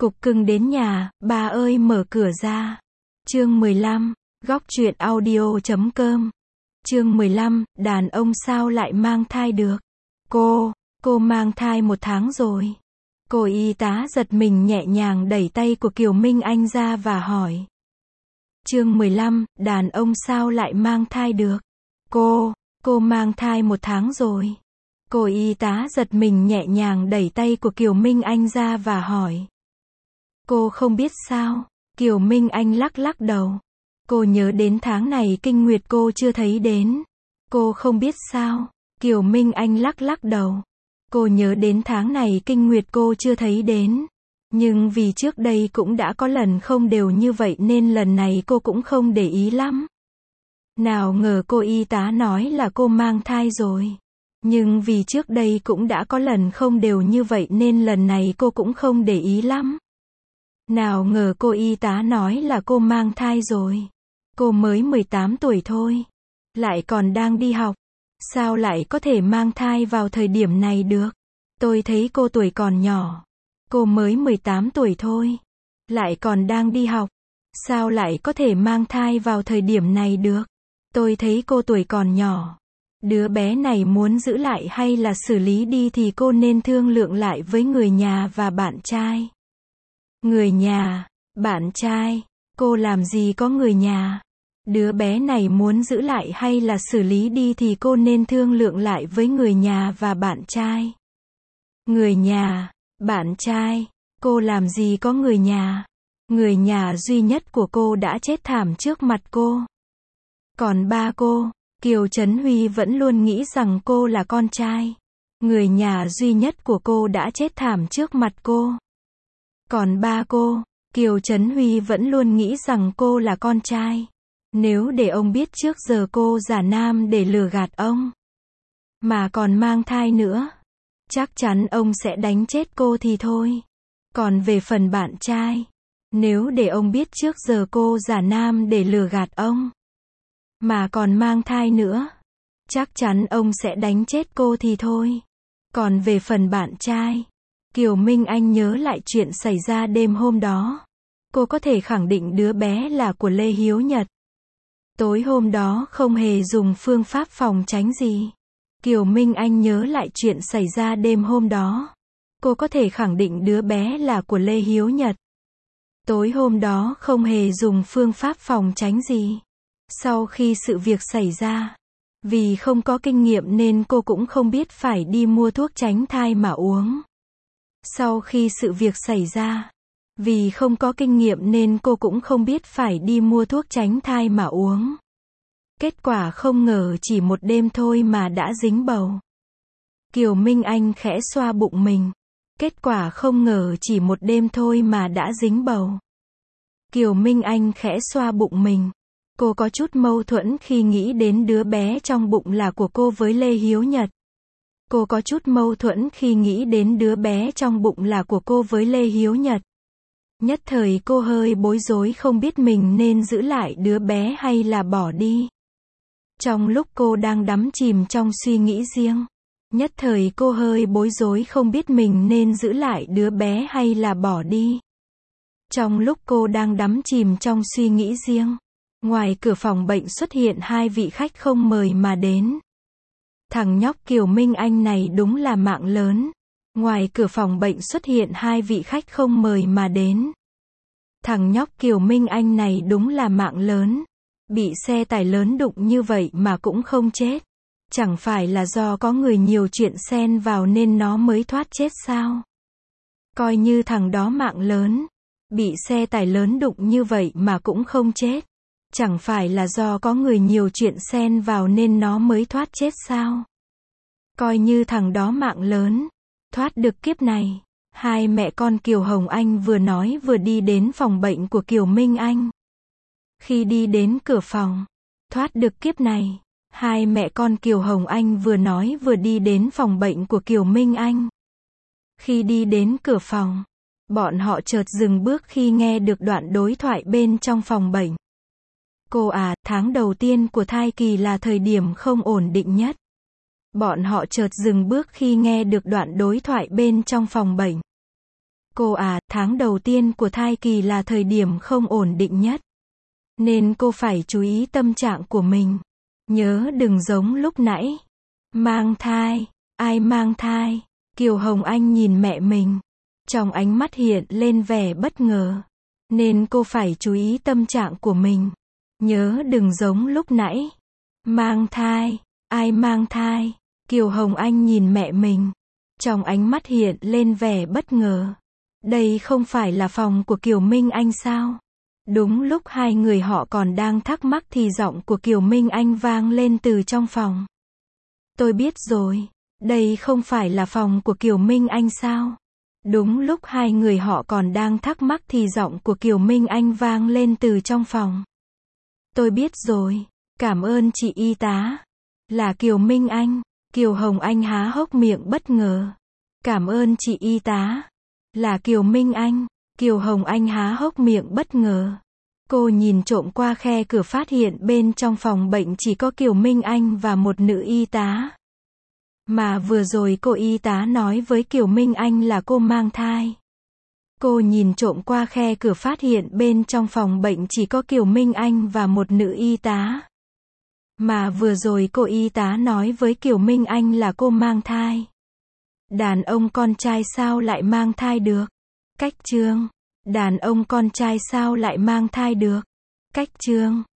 Cục cưng đến nhà, bà ơi mở cửa ra. Chương 15, góc truyện audio.com. Chương 15, đàn ông sao lại mang thai được? Cô mang thai 1 tháng rồi. Cô y tá giật mình nhẹ nhàng đẩy tay của Kiều Minh Anh ra và hỏi. Chương 15, đàn ông sao lại mang thai được? Cô mang thai 1 tháng rồi. Cô y tá giật mình nhẹ nhàng đẩy tay của Kiều Minh Anh ra và hỏi. Cô không biết sao? Kiều Minh Anh lắc lắc đầu. Cô nhớ đến tháng này kinh nguyệt cô chưa thấy đến. Cô không biết sao? Kiều Minh Anh lắc lắc đầu. Cô nhớ đến tháng này kinh nguyệt cô chưa thấy đến. Nhưng vì trước đây cũng đã có lần không đều như vậy nên lần này cô cũng không để ý lắm. Nào ngờ cô y tá nói là cô mang thai rồi. Nhưng vì trước đây cũng đã có lần không đều như vậy nên lần này cô cũng không để ý lắm. Nào ngờ cô y tá nói là cô mang thai rồi. Cô mới 18 tuổi thôi. Lại còn đang đi học. Sao lại có thể mang thai vào thời điểm này được? Tôi thấy cô tuổi còn nhỏ. Cô mới 18 tuổi thôi. Lại còn đang đi học. Sao lại có thể mang thai vào thời điểm này được? Tôi thấy cô tuổi còn nhỏ. Đứa bé này muốn giữ lại hay là xử lý đi thì cô nên thương lượng lại với người nhà và bạn trai. Người nhà, bạn trai, cô làm gì có người nhà? Đứa bé này muốn giữ lại hay là xử lý đi thì cô nên thương lượng lại với người nhà và bạn trai. Người nhà, bạn trai, cô làm gì có người nhà? Người nhà duy nhất của cô đã chết thảm trước mặt cô. Còn ba cô, Kiều Trấn Huy vẫn luôn nghĩ rằng cô là con trai. Người nhà duy nhất của cô đã chết thảm trước mặt cô. Còn ba cô, Kiều Trấn Huy vẫn luôn nghĩ rằng cô là con trai. Nếu để ông biết trước giờ cô giả nam để lừa gạt ông, mà còn mang thai nữa, chắc chắn ông sẽ đánh chết cô thì thôi. Còn về phần bạn trai, nếu để ông biết trước giờ cô giả nam để lừa gạt ông, mà còn mang thai nữa, chắc chắn ông sẽ đánh chết cô thì thôi. Còn về phần bạn trai, Kiều Minh Anh nhớ lại chuyện xảy ra đêm hôm đó. Cô có thể khẳng định đứa bé là của Lê Hiếu Nhật. Tối hôm đó không hề dùng phương pháp phòng tránh gì. Kiều Minh Anh nhớ lại chuyện xảy ra đêm hôm đó. Cô có thể khẳng định đứa bé là của Lê Hiếu Nhật. Tối hôm đó không hề dùng phương pháp phòng tránh gì. Sau khi sự việc xảy ra, vì không có kinh nghiệm nên cô cũng không biết phải đi mua thuốc tránh thai mà uống. Sau khi sự việc xảy ra, vì không có kinh nghiệm nên cô cũng không biết phải đi mua thuốc tránh thai mà uống. Kết quả không ngờ chỉ 1 đêm thôi mà đã dính bầu. Kiều Minh Anh khẽ xoa bụng mình. Kết quả không ngờ chỉ 1 đêm thôi mà đã dính bầu. Kiều Minh Anh khẽ xoa bụng mình. Cô có chút mâu thuẫn khi nghĩ đến đứa bé trong bụng là của cô với Lê Hiếu Nhật. Cô có chút mâu thuẫn khi nghĩ đến đứa bé trong bụng là của cô với Lê Hiếu Nhật. Nhất thời cô hơi bối rối không biết mình nên giữ lại đứa bé hay là bỏ đi. Trong lúc cô đang đắm chìm trong suy nghĩ riêng, nhất thời cô hơi bối rối không biết mình nên giữ lại đứa bé hay là bỏ đi. Trong lúc cô đang đắm chìm trong suy nghĩ riêng, ngoài cửa phòng bệnh xuất hiện 2 vị khách không mời mà đến. Thằng nhóc Kiều Minh Anh này đúng là mạng lớn. Ngoài cửa phòng bệnh xuất hiện 2 vị khách không mời mà đến. Thằng nhóc Kiều Minh Anh này đúng là mạng lớn. Bị xe tải lớn đụng như vậy mà cũng không chết. Chẳng phải là do có người nhiều chuyện xen vào nên nó mới thoát chết sao? Coi như thằng đó mạng lớn. Bị xe tải lớn đụng như vậy mà cũng không chết. Chẳng phải là do có người nhiều chuyện xen vào nên nó mới thoát chết sao? Coi như thằng đó mạng lớn. Thoát được kiếp này. 2 mẹ con Kiều Hồng Anh vừa nói vừa đi đến phòng bệnh của Kiều Minh Anh. Khi đi đến cửa phòng, thoát được kiếp này. 2 mẹ con Kiều Hồng Anh vừa nói vừa đi đến phòng bệnh của Kiều Minh Anh. Khi đi đến cửa phòng, bọn họ chợt dừng bước khi nghe được đoạn đối thoại bên trong phòng bệnh. Cô à, tháng đầu tiên của thai kỳ là thời điểm không ổn định nhất. Bọn họ chợt dừng bước khi nghe được đoạn đối thoại bên trong phòng bệnh. Cô à, tháng đầu tiên của thai kỳ là thời điểm không ổn định nhất. Nên cô phải chú ý tâm trạng của mình. Nhớ đừng giống lúc nãy. Mang thai. Ai mang thai? Kiều Hồng Anh nhìn mẹ mình. Trong ánh mắt hiện lên vẻ bất ngờ. Nên cô phải chú ý tâm trạng của mình. Nhớ đừng giống lúc nãy. Mang thai. Ai mang thai? Kiều Hồng Anh nhìn mẹ mình. Trong ánh mắt hiện lên vẻ bất ngờ. Đây không phải là phòng của Kiều Minh Anh sao? Đúng lúc hai người họ còn đang thắc mắc thì giọng của Kiều Minh Anh vang lên từ trong phòng. Tôi biết rồi. Đây không phải là phòng của Kiều Minh Anh sao? Đúng lúc hai người họ còn đang thắc mắc thì giọng của Kiều Minh Anh vang lên từ trong phòng. Tôi biết rồi. Cảm ơn chị y tá. Là Kiều Minh Anh. Kiều Hồng Anh há hốc miệng bất ngờ. Cảm ơn chị y tá. Là Kiều Minh Anh. Kiều Hồng Anh há hốc miệng bất ngờ. Cô nhìn trộm qua khe cửa phát hiện bên trong phòng bệnh chỉ có Kiều Minh Anh và một nữ y tá. Mà vừa rồi cô y tá nói với Kiều Minh Anh là cô mang thai. Cô nhìn trộm qua khe cửa phát hiện bên trong phòng bệnh chỉ có Kiều Minh Anh và một nữ y tá. Mà vừa rồi cô y tá nói với Kiều Minh Anh là cô mang thai. Đàn ông con trai sao lại mang thai được? Cách chương. Đàn ông con trai sao lại mang thai được? Cách chương.